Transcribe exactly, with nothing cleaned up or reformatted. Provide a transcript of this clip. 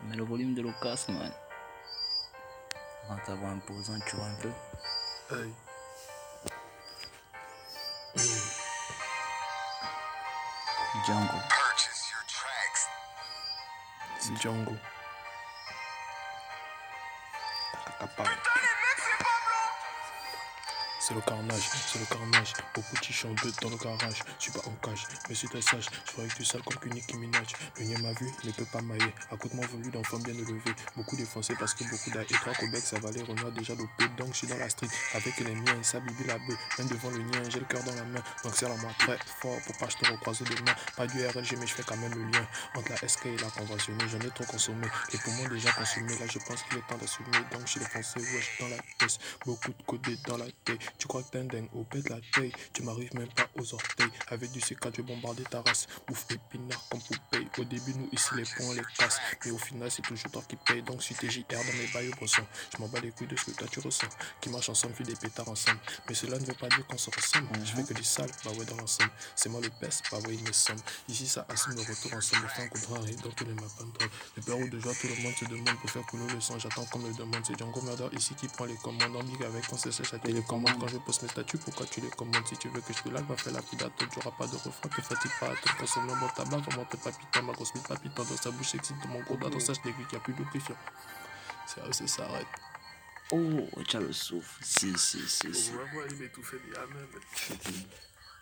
Mais le volume de l'eau casse, man. Avant ta voix imposante, tu vois un peu. Hey. Django. C'est Django. Takakapa. C'est le carnage, c'est le carnage. Beaucoup de chichons deux dans le garage. Je suis pas en cage, mais si t'es sage, je ferais que tu sales comme qu'une Nicki Minaj. Le nien m'a vu, ne peut pas mailler. À côté de mon volu d'enfant bien élevé. Beaucoup défoncé parce que beaucoup d'ail. Et trois Québec, ça valait Renoir déjà dopé. Donc je suis dans la street avec les miens. Ça bibi la bœuf, même devant le nien. J'ai le cœur dans la main. Donc serre-la-moi très fort pour pas je te recroiser demain. Pas du R L G, mais je fais quand même le lien entre la S K et la conventionnée. J'en ai trop consommé. Les poumons déjà consumés. Là, je pense qu'il est temps d'assumer. Donc je suis défoncé, wesh, dans la tête. Beaucoup de codés dans la tête. Tu crois que t'es un dingue au bête de la taille. Tu m'arrives même pas aux orteils. Avec du C quatre, je vais bombarder ta race. Ouf, épinard comme poupée. Au début, nous ici, les ponts, on les casse. Mais au final, c'est toujours toi qui paye. Donc, si t'es J R dans mes bails au brosson, je m'en bats les couilles de ce que toi tu ressens. Qui marche ensemble, fait des pétards ensemble. Mais cela ne veut pas dire qu'on se ressemble. Mm -hmm. Je fais que du sale, bah ouais, dans l'ensemble. C'est moi le best, bah ouais, il me semble. Ici, ça assume le retour ensemble. Enfin, contraire, et dans tous les maps de de peur ou de joie, tout le monde se demande pour faire couler le sang. J'attends qu'on me demande. C'est Django Murder ici qui prend les commandes. En big avec on se sèche à télécommande. Quand je poste mes statuts, pourquoi tu les commandes? Si tu veux que je te lag, va faire la pidate. Tu n'auras pas de refrain, te fatigue pas. Te consomme le bon tabac, vraiment te palpitant. Ma grosse mille palpitant dans sa bouche, excite de mon gros doigt. Dans sa je qu'il n'y a plus d'oppression. C'est ça s'arrête. Oh, tu as le souffle. Si, si, si, si. On va voir, il m'étouffe bien même.